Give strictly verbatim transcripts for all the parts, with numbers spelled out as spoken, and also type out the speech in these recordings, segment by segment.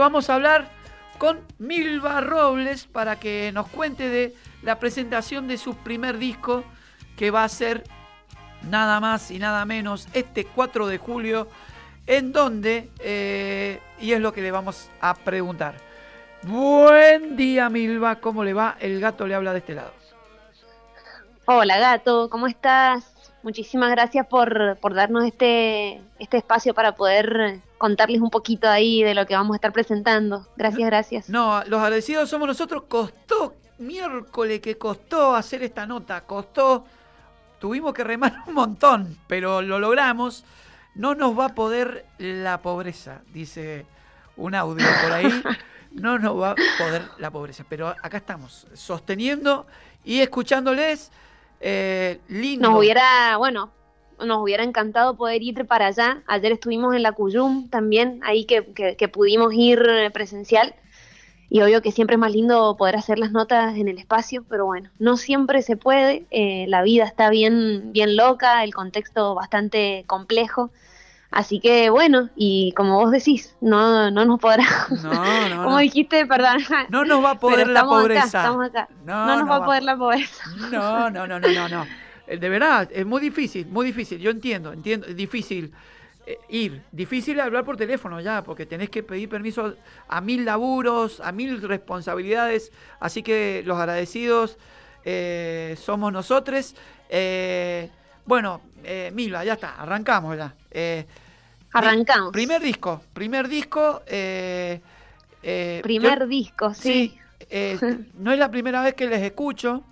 Vamos a hablar con Milva Robles para que nos cuente de la presentación de su primer disco, que va a ser nada más y nada menos este cuatro de julio, en donde, eh, y es lo que le vamos a preguntar. Buen día, Milva, ¿cómo le va? El gato le habla de este lado. Hola, gato, ¿cómo estás? Muchísimas gracias por, por darnos este, este espacio para poder contarles un poquito ahí de lo que vamos a estar presentando. Gracias, gracias. No, los agradecidos somos nosotros. Costó, miércoles que costó hacer esta nota, costó, tuvimos que remar un montón, pero lo logramos. No nos va a poder la pobreza, dice un audio por ahí. No nos va a poder la pobreza, pero acá estamos, sosteniendo y escuchándoles. Eh, lindo. Nos hubiera, bueno, nos hubiera encantado poder ir para allá. Ayer estuvimos en la Cuyum también, ahí que, que, que pudimos ir presencial. Y obvio que siempre es más lindo poder hacer las notas en el espacio, pero bueno, no siempre se puede. Eh, la vida está bien, bien loca, el contexto bastante complejo. Así que bueno, y como vos decís, no, no nos podrá. No, no, como no. dijiste, perdón. No nos va a poder la pobreza. Acá, estamos acá. No, no nos no va a va poder la pobreza. No, no, no, no, no, no. De verdad, es muy difícil, muy difícil. Yo entiendo, entiendo, es difícil eh, ir, difícil hablar por teléfono ya, porque tenés que pedir permiso a mil laburos, a mil responsabilidades. Así que los agradecidos eh, somos nosotros. Eh, bueno, eh, Milva, ya está, arrancamos ya. Eh, Arrancamos. Primer disco, primer disco. Eh, eh, primer yo, disco, sí. sí eh, no es la primera vez que les escucho.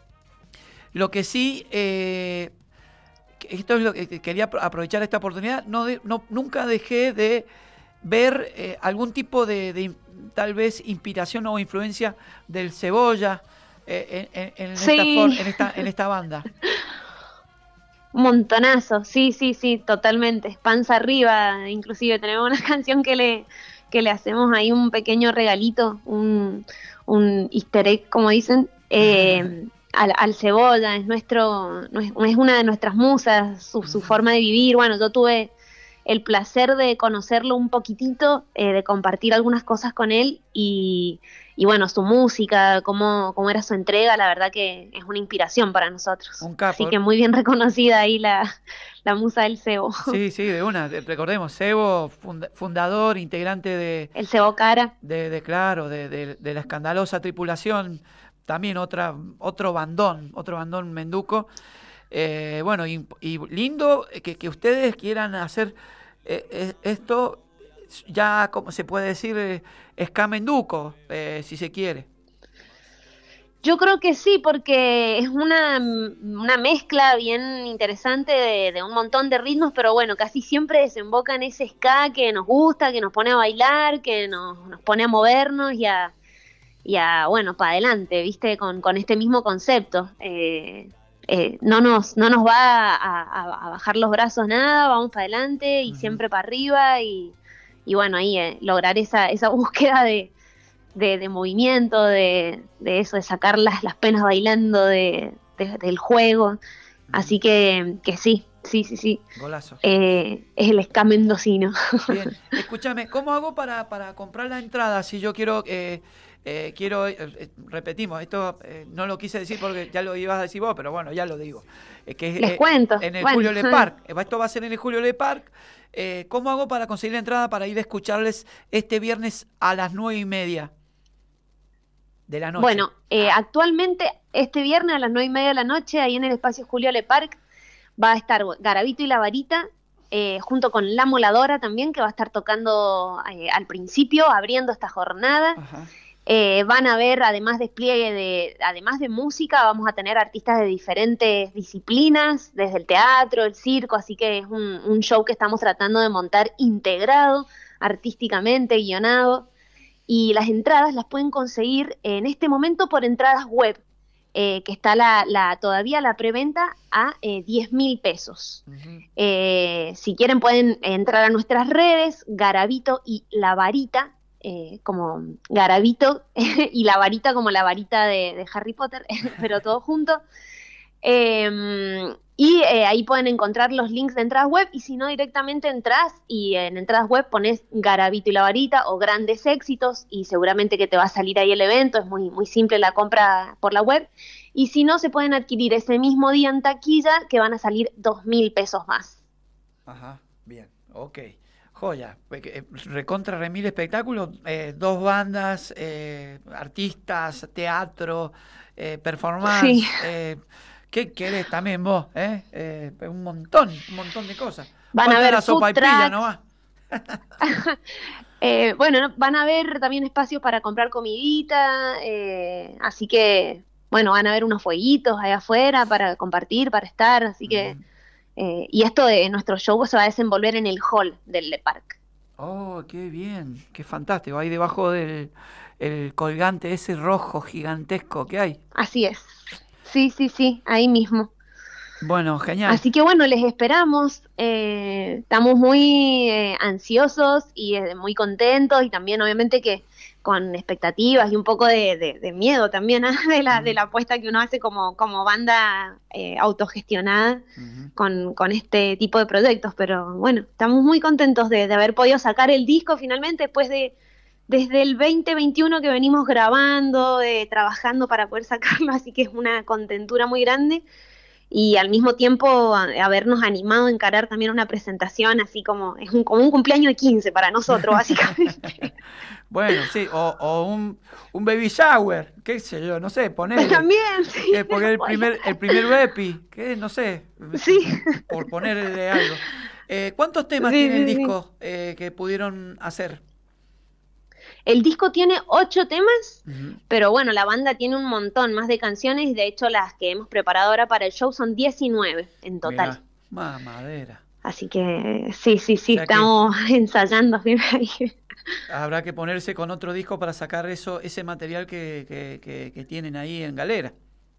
Lo que sí, eh, esto es lo que quería aprovechar esta oportunidad, no, de, no nunca dejé de ver eh, algún tipo de, de tal vez inspiración o influencia del Cebolla eh, en, en, en, sí. esta for, en, esta, en esta banda. Un montonazo, sí, sí, sí, totalmente. Panza arriba, inclusive tenemos una canción que le, que le hacemos ahí un pequeño regalito, un, un easter egg, como dicen, eh, al, al Cebolla. Es nuestro, es una de nuestras musas, su, su forma de vivir. Bueno, yo tuve el placer de conocerlo un poquitito, eh, de compartir algunas cosas con él y, y bueno, su música, cómo, cómo era su entrega, la verdad que es una inspiración para nosotros. Un capo. Así que muy bien reconocida ahí la, la musa del Cebo. Sí, sí, de una, recordemos, Cebo, funda, fundador, integrante de... El Cebo Cara. De, de claro, de, de, de la escandalosa tripulación, también otra, otro bandón, otro bandón menduco. Eh, bueno, y, y lindo que, que ustedes quieran hacer eh, esto, ya como se puede decir, eh, escamenduco, eh, si se quiere. Yo creo que sí, porque es una, una mezcla bien interesante de, de un montón de ritmos, pero bueno, casi siempre desemboca en ese ska que nos gusta, que nos pone a bailar, que nos, nos pone a movernos y a, y a bueno, para adelante, ¿viste? Con, con este mismo concepto. Eh, eh, no nos no nos va a, a, a bajar los brazos nada, vamos para adelante y uh-huh. siempre para arriba y, y bueno, ahí eh, lograr esa, esa búsqueda de, de, de movimiento, de, de eso, de sacar las, las penas bailando de, de, del juego. Uh-huh. Así que, que sí, sí, sí, sí. Golazo. Eh, es el ska mendocino. Bien, escúchame, ¿cómo hago para, para comprar la entrada si yo quiero... Eh, Eh, quiero, eh, repetimos, esto eh, no lo quise decir porque ya lo ibas a decir vos, pero bueno, ya lo digo. Eh, que, Les eh, cuento. En el bueno. Julio Le Parc. Esto va a ser en el Julio Le Parc. Eh, ¿Cómo hago para conseguir la entrada para ir a escucharles este viernes a las nueve y media de la noche? Bueno, eh, actualmente este viernes a las nueve y media de la noche, ahí en el espacio Julio Le Parc, va a estar Garavito y La Varita, eh, junto con La Moladora también, que va a estar tocando eh, al principio, abriendo esta jornada. Ajá. Eh, van a ver, además despliegue de, además de música, vamos a tener artistas de diferentes disciplinas, desde el teatro, el circo, así que es un, un show que estamos tratando de montar integrado, artísticamente, guionado, y las entradas las pueden conseguir en este momento por entradas web, eh, que está la, la, todavía la preventa a eh, diez mil pesos. Uh-huh. Eh, si quieren pueden entrar a nuestras redes, Garavito y La Varita, Eh, como Garavito y La Varita como la varita de, de Harry Potter, pero todo junto. Eh, y eh, ahí pueden encontrar los links de entradas web, y si no, directamente entras y en entradas web pones Garavito y la Varita o Grandes Éxitos y seguramente que te va a salir ahí el evento. Es muy, muy simple la compra por la web. Y si no, se pueden adquirir ese mismo día en taquilla, que van a salir dos mil pesos más. Ajá, bien, ok. Joya, recontra remil espectáculos, eh, dos bandas, eh, artistas, teatro, eh, performance. Sí. Eh, ¿Qué querés también vos? Eh? Eh, un montón, un montón de cosas. Van a ver la sopa y pilla, ¿no va? eh, bueno, van a haber también espacios para comprar comidita, eh, así que, bueno, van a haber unos fueguitos allá afuera para compartir, para estar, así que... Mm. Eh, y esto de nuestro show se va a desenvolver en el hall del Le Parc. Oh, qué bien, qué fantástico. Ahí debajo del el colgante ese rojo gigantesco que hay. Así es. Sí, sí, sí, ahí mismo. Bueno, genial. Así que bueno, les esperamos. Eh, estamos muy eh, ansiosos y eh, muy contentos, y también obviamente que con expectativas y un poco de, de, de miedo también, ¿eh? de, la, uh-huh. de la apuesta que uno hace como, como banda eh, autogestionada uh-huh. con, con este tipo de proyectos. Pero bueno, estamos muy contentos de, de haber podido sacar el disco finalmente después de desde el veinte veintiuno que venimos grabando, eh, trabajando para poder sacarlo, así que es una contentura muy grande. Y al mismo tiempo a, habernos animado a encarar también una presentación, así como es un, como un cumpleaños de quince para nosotros, básicamente. Bueno, sí, o, o un, un baby shower, qué sé yo, no sé, poner. También, sí. Eh, porque el primer, el primer bepi, que no sé, sí. por ponerle algo. Eh, ¿Cuántos temas sí, tiene sí, el disco sí. eh, que pudieron hacer? El disco tiene ocho temas, uh-huh. pero bueno, la banda tiene un montón más de canciones. De hecho, las que hemos preparado ahora para el show son diecinueve en total. Mirá, madera. Así que sí, sí, sí, o sea estamos que ensayando. Habrá que ponerse con otro disco para sacar eso, ese material que, que, que, que tienen ahí en Galera.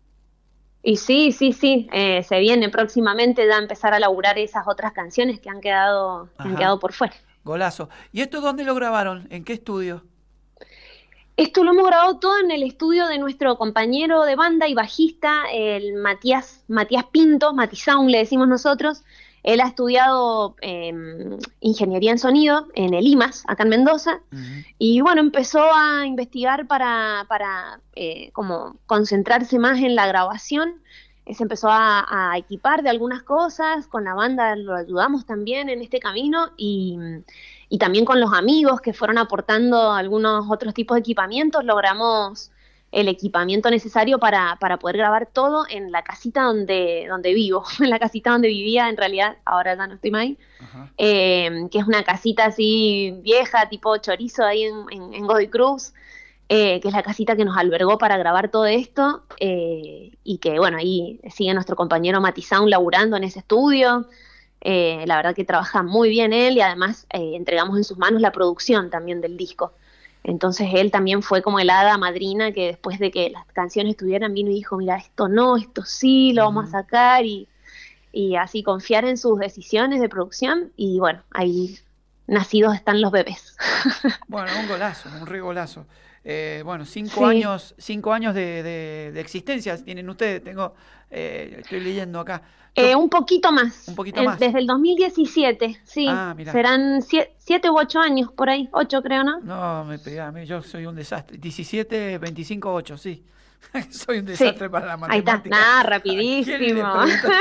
Y sí, sí, sí, eh, se viene próximamente ya a empezar a laburar esas otras canciones que han quedado, que han quedado por fuera. Golazo. ¿Y esto dónde lo grabaron? ¿En qué estudio? Esto lo hemos grabado todo en el estudio de nuestro compañero de banda y bajista, el Matías, Matías Pinto, Matisound le decimos nosotros. Él ha estudiado eh, ingeniería en sonido en el I M A S, acá en Mendoza, uh-huh. y bueno, empezó a investigar para, para eh, como concentrarse más en la grabación. Se empezó a, a equipar de algunas cosas, con la banda lo ayudamos también en este camino, y, y también con los amigos que fueron aportando algunos otros tipos de equipamientos, logramos el equipamiento necesario para, para poder grabar todo en la casita donde, donde vivo, en la casita donde vivía, en realidad, ahora ya no estoy más ahí, uh-huh. eh, que es una casita así vieja, tipo chorizo, ahí en, en, en Godoy Cruz, eh, que es la casita que nos albergó para grabar todo esto, eh, y que bueno, ahí sigue nuestro compañero Matisound laburando en ese estudio. Eh, la verdad que trabaja muy bien él, y además eh, entregamos en sus manos la producción también del disco. Entonces él también fue como el hada madrina que después de que las canciones estuvieran vino y dijo, mira, esto no, esto sí, lo vamos a sacar, y, y así confiar en sus decisiones de producción, y bueno, ahí nacidos están los bebés. Bueno, un golazo, un re golazo. Eh, bueno, cinco sí. años, cinco años de, de, de existencia tienen ustedes, tengo, eh, estoy leyendo acá. Yo, eh, un poquito más. Un poquito más. Desde el dos mil diecisiete, sí. Ah, mirá. Serán siete, siete u ocho años por ahí, ocho creo, ¿no? No, me pegá, yo soy un desastre. diecisiete, veinticinco, ocho, sí. Soy un desastre sí. para la matemática. Ahí está, nada, rapidísimo.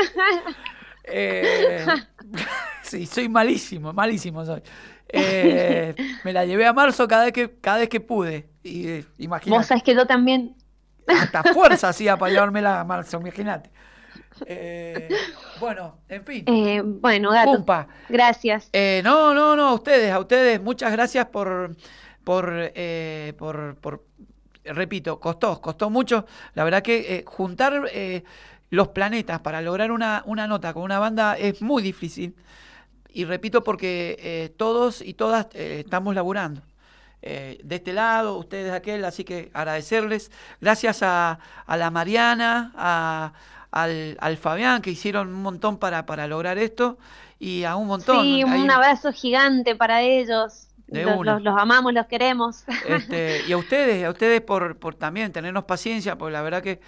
eh, sí, soy malísimo, malísimo soy. Eh, me la llevé a marzo cada vez que cada vez que pude, y eh, imagínate. Vos sabés que yo también. Hasta fuerza hacía para llevármela a marzo, imagínate. Eh, bueno, en fin. Eh, bueno, Gato. Pumpa. Gracias. Eh, no, no, no, a ustedes, a ustedes, muchas gracias por, por, eh, por, por, repito, costó, costó mucho. La verdad que eh, juntar eh, los planetas para lograr una, una nota con una banda es muy difícil. Y repito, porque eh, todos y todas eh, estamos laburando. Eh, de este lado, ustedes de aquel, así que agradecerles. Gracias a, a la Mariana, a, al, al Fabián, que hicieron un montón para, para lograr esto, y a un montón. Sí, un Hay, abrazo gigante para ellos. Los, los, los amamos, los queremos. Este, y a ustedes, a ustedes por, por también tenernos paciencia, porque la verdad que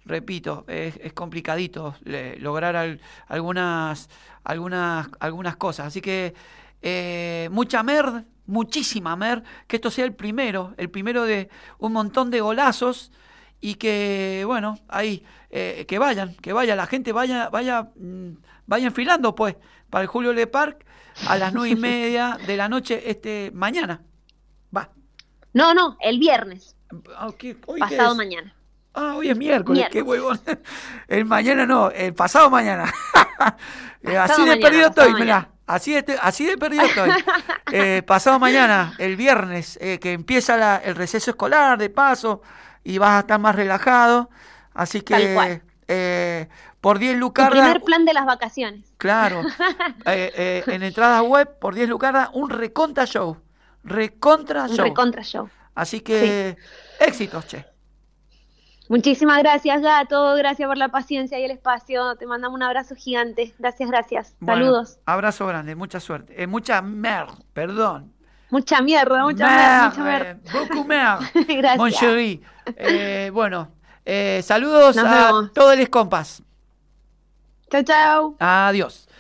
repito, es, es complicadito le, lograr al, algunas, algunas, algunas cosas. Así que eh, mucha mer, muchísima mer, que esto sea el primero, el primero de un montón de golazos y que, bueno, ahí, eh, que vayan, que vaya, la gente vaya, vaya, vaya enfilando pues para el Julio Le Parc a las nueve y media de la noche este mañana. Va. No, no, el viernes. Ah, ¿qué? ¿Hoy qué Pasado es? mañana. Ah, hoy es miércoles, Miércoles. qué huevón. El mañana no, el pasado mañana. Eh, Pasado así de mañana, perdido pasado estoy, mirá. mañana. Así de, así de perdido estoy. Eh, pasado mañana, el viernes, eh, que empieza la- el receso escolar, de paso, y vas a estar más relajado. Así Tal que cual. eh, por diez Tu lucardas, primer plan de las vacaciones. claro, eh, eh, en entradas web, por diez lucardas, un recontra show. Recontra Un show. recontra show. Así que, éxitos, che. Muchísimas gracias, Gato. Gracias por la paciencia y el espacio. Te mandamos un abrazo gigante. Gracias, gracias. Bueno, Saludos. abrazo grande, mucha suerte. Eh, mucha mer, perdón. Mucha mierda, mucha Mer, mierda, mucha mierda. eh, beaucoup mer, Gracias. mon chéri. Eh, bueno, eh, saludos Nos a vemos. todos los compas. Chau, chau. Adiós.